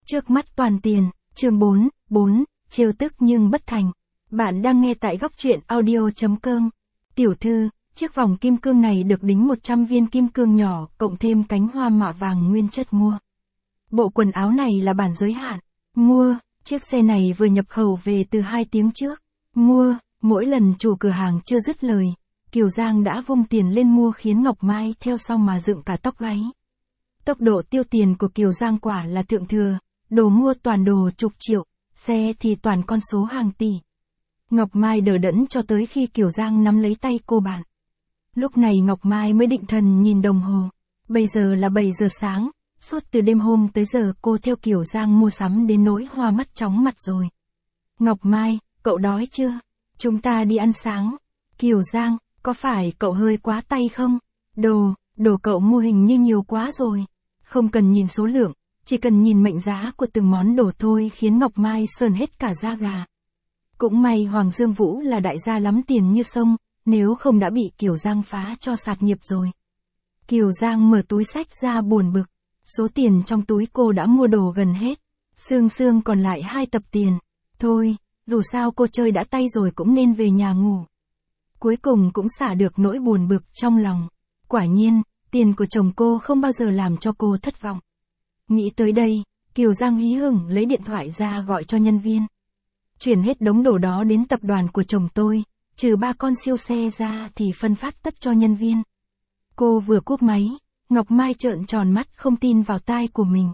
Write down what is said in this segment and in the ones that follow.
Trước mắt toàn tiền, chương 4, trêu tức nhưng bất thành. Bạn đang nghe tại góc truyện audio.com. Tiểu thư, chiếc vòng kim cương này được đính 100 viên kim cương nhỏ, cộng thêm cánh hoa mạ vàng nguyên chất mua. Bộ quần áo này là bản giới hạn. Mua, chiếc xe này vừa nhập khẩu về từ 2 tiếng trước. Mua, mỗi lần chủ cửa hàng chưa dứt lời, Kiều Giang đã vung tiền lên mua khiến Ngọc Mai theo sau mà dựng cả tóc gáy. Tốc độ tiêu tiền của Kiều Giang quả là thượng thừa, đồ mua toàn đồ chục triệu, xe thì toàn con số hàng tỷ. Ngọc Mai đờ đẫn cho tới khi Kiều Giang nắm lấy tay cô bạn. Lúc này Ngọc Mai mới định thần nhìn đồng hồ. Bây giờ là 7 giờ sáng, suốt từ đêm hôm tới giờ cô theo Kiều Giang mua sắm đến nỗi hoa mắt chóng mặt rồi. Ngọc Mai, cậu đói chưa? Chúng ta đi ăn sáng. Kiều Giang, có phải cậu hơi quá tay không? Đồ cậu mua hình như nhiều quá rồi. Không cần nhìn số lượng, chỉ cần nhìn mệnh giá của từng món đồ thôi khiến Ngọc Mai sởn hết cả da gà. Cũng may Hoàng Dương Vũ là đại gia lắm tiền như sông, nếu không đã bị Kiều Giang phá cho sạt nghiệp rồi. Kiều Giang mở túi xách ra buồn bực, số tiền trong túi cô đã mua đồ gần hết, xương còn lại 2 tập tiền. Thôi, dù sao cô chơi đã tay rồi cũng nên về nhà ngủ. Cuối cùng cũng xả được nỗi buồn bực trong lòng. Quả nhiên, tiền của chồng cô không bao giờ làm cho cô thất vọng. Nghĩ tới đây, Kiều Giang hí hửng lấy điện thoại ra gọi cho nhân viên. Chuyển hết đống đồ đó đến tập đoàn của chồng tôi, trừ 3 con siêu xe ra thì phân phát tất cho nhân viên. Cô vừa cúp máy, Ngọc Mai trợn tròn mắt không tin vào tai của mình.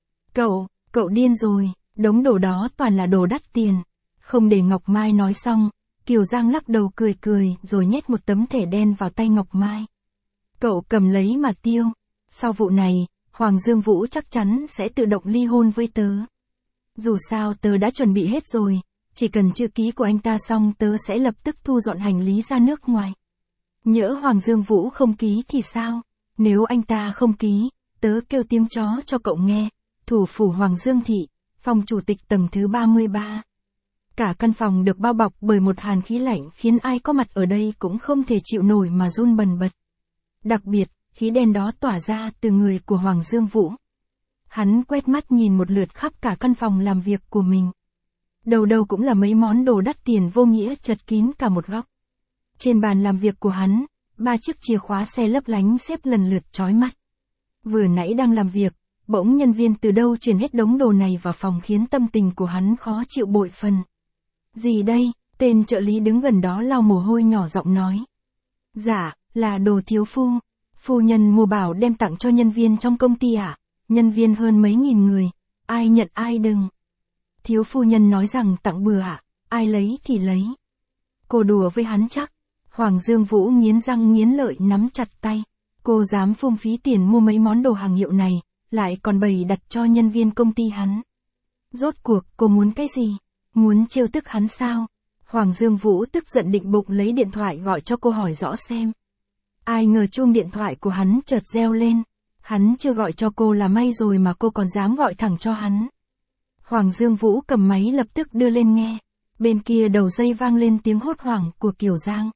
Cậu điên rồi, đống đồ đó toàn là đồ đắt tiền. Không để Ngọc Mai nói xong, Kiều Giang lắc đầu cười rồi nhét một tấm thẻ đen vào tay Ngọc Mai. Cậu cầm lấy mà tiêu. Sau vụ này, Hoàng Dương Vũ chắc chắn sẽ tự động ly hôn với tớ. Dù sao tớ đã chuẩn bị hết rồi, chỉ cần chữ ký của anh ta xong tớ sẽ lập tức thu dọn hành lý ra nước ngoài. Nhỡ Hoàng Dương Vũ không ký thì sao? Nếu anh ta không ký, tớ kêu tiếng chó cho cậu nghe. Thủ phủ Hoàng Dương Thị, phòng chủ tịch tầng thứ 33. Cả căn phòng được bao bọc bởi một hàn khí lạnh khiến ai có mặt ở đây cũng không thể chịu nổi mà run bần bật. Đặc biệt, khí đen đó tỏa ra từ người của Hoàng Dương Vũ. Hắn quét mắt nhìn một lượt khắp cả căn phòng làm việc của mình. Đầu cũng là mấy món đồ đắt tiền vô nghĩa chật kín cả một góc. Trên bàn làm việc của hắn, 3 chiếc chìa khóa xe lấp lánh xếp lần lượt chói mắt. Vừa nãy đang làm việc, bỗng nhân viên từ đâu chuyển hết đống đồ này vào phòng khiến tâm tình của hắn khó chịu bội phần. Gì đây? Tên trợ lý đứng gần đó lau mồ hôi nhỏ giọng nói. Dạ, là đồ thiếu phu. Phu nhân mua bảo đem tặng cho nhân viên trong công ty ạ. Nhân viên hơn mấy nghìn người, ai nhận ai đừng. Thiếu phu nhân nói rằng tặng bừa ạ, ai lấy thì lấy. Cô đùa với hắn chắc. Hoàng Dương Vũ nghiến răng nghiến lợi nắm chặt tay. Cô dám phung phí tiền mua mấy món đồ hàng hiệu này, lại còn bày đặt cho nhân viên công ty hắn. Rốt cuộc cô muốn cái gì? Muốn trêu tức hắn sao? Hoàng Dương Vũ tức giận định bụng lấy điện thoại gọi cho cô hỏi rõ xem. Ai ngờ chuông điện thoại của hắn chợt reo lên. Hắn chưa gọi cho cô là may rồi mà cô còn dám gọi thẳng cho hắn. Hoàng Dương Vũ cầm máy lập tức đưa lên nghe. Bên kia đầu dây vang lên tiếng hốt hoảng của Kiều Giang.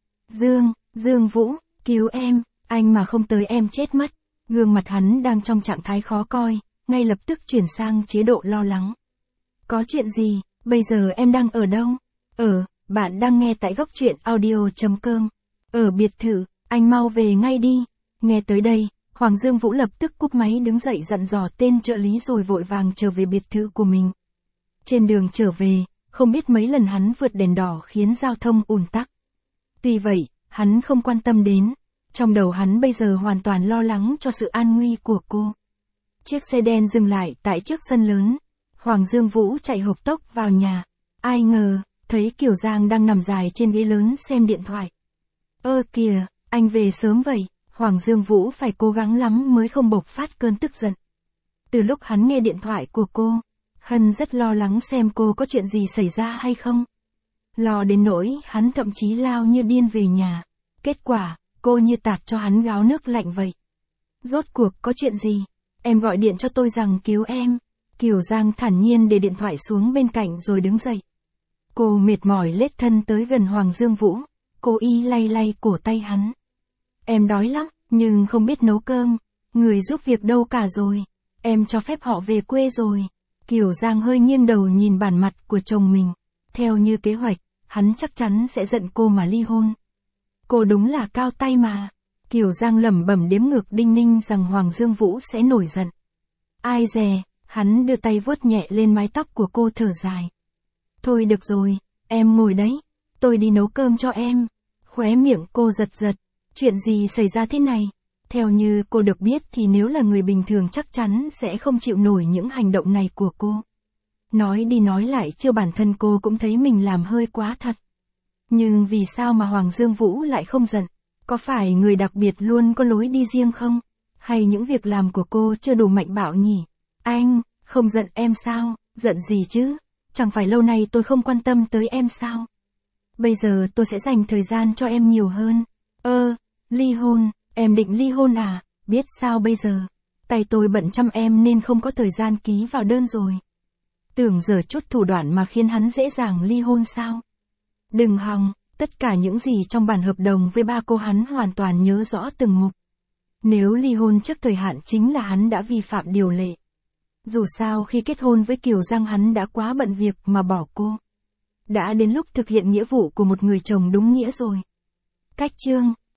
Dương Vũ, cứu em, anh mà không tới em chết mất. Gương mặt hắn đang trong trạng thái khó coi, ngay lập tức chuyển sang chế độ lo lắng. Có chuyện gì, bây giờ em đang ở đâu? Bạn đang nghe tại góc truyện audio.com. Ở biệt thự, anh mau về ngay đi. Nghe tới đây, Hoàng Dương Vũ lập tức cúp máy đứng dậy dặn dò tên trợ lý rồi vội vàng trở về biệt thự của mình. Trên đường trở về, không biết mấy lần hắn vượt đèn đỏ khiến giao thông ùn tắc. Tuy vậy, hắn không quan tâm đến. Trong đầu hắn bây giờ hoàn toàn lo lắng cho sự an nguy của cô. Chiếc xe đen dừng lại tại trước sân lớn. Hoàng Dương Vũ chạy hộc tốc vào nhà. Ai ngờ, thấy Kiều Giang đang nằm dài trên ghế lớn xem điện thoại. Kìa, anh về sớm vậy. Hoàng Dương Vũ phải cố gắng lắm mới không bộc phát cơn tức giận. Từ lúc hắn nghe điện thoại của cô, Hân rất lo lắng xem cô có chuyện gì xảy ra hay không. Lo đến nỗi hắn thậm chí lao như điên về nhà. Kết quả, cô như tạt cho hắn gáo nước lạnh vậy. Rốt cuộc có chuyện gì? Em gọi điện cho tôi rằng cứu em. Kiều Giang thản nhiên để điện thoại xuống bên cạnh rồi đứng dậy. Cô mệt mỏi lết thân tới gần Hoàng Dương Vũ. Cô lay cổ tay hắn. Em đói lắm, nhưng không biết nấu cơm. Người giúp việc đâu cả rồi. Em cho phép họ về quê rồi. Kiều Giang hơi nghiêng đầu nhìn bản mặt của chồng mình. Theo như kế hoạch, hắn chắc chắn sẽ giận cô mà ly hôn. Cô đúng là cao tay mà. Kiều Giang lẩm bẩm đếm ngược đinh ninh rằng Hoàng Dương Vũ sẽ nổi giận. Ai dè, hắn đưa tay vuốt nhẹ lên mái tóc của cô thở dài. Thôi được rồi, em ngồi đấy, tôi đi nấu cơm cho em. Khóe miệng cô giật giật, chuyện gì xảy ra thế này? Theo như cô được biết thì nếu là người bình thường chắc chắn sẽ không chịu nổi những hành động này của cô. Nói đi nói lại chưa bản thân cô cũng thấy mình làm hơi quá thật. Nhưng vì sao mà Hoàng Dương Vũ lại không giận? Có phải người đặc biệt luôn có lối đi riêng không? Hay những việc làm của cô chưa đủ mạnh bạo nhỉ? Anh, không giận em sao? Giận gì chứ? Chẳng phải lâu nay tôi không quan tâm tới em sao? Bây giờ tôi sẽ dành thời gian cho em nhiều hơn. Ly hôn, em định ly hôn à? Biết sao bây giờ? Tay tôi bận chăm em nên không có thời gian ký vào đơn rồi. Tưởng giở chút thủ đoạn mà khiến hắn dễ dàng ly hôn sao? Đừng hòng, tất cả những gì trong bản hợp đồng với ba cô hắn hoàn toàn nhớ rõ từng mục. Nếu ly hôn trước thời hạn chính là hắn đã vi phạm điều lệ. Dù sao khi kết hôn với Kiều Giang hắn đã quá bận việc mà bỏ cô. Đã đến lúc thực hiện nghĩa vụ của một người chồng đúng nghĩa rồi. Cách chương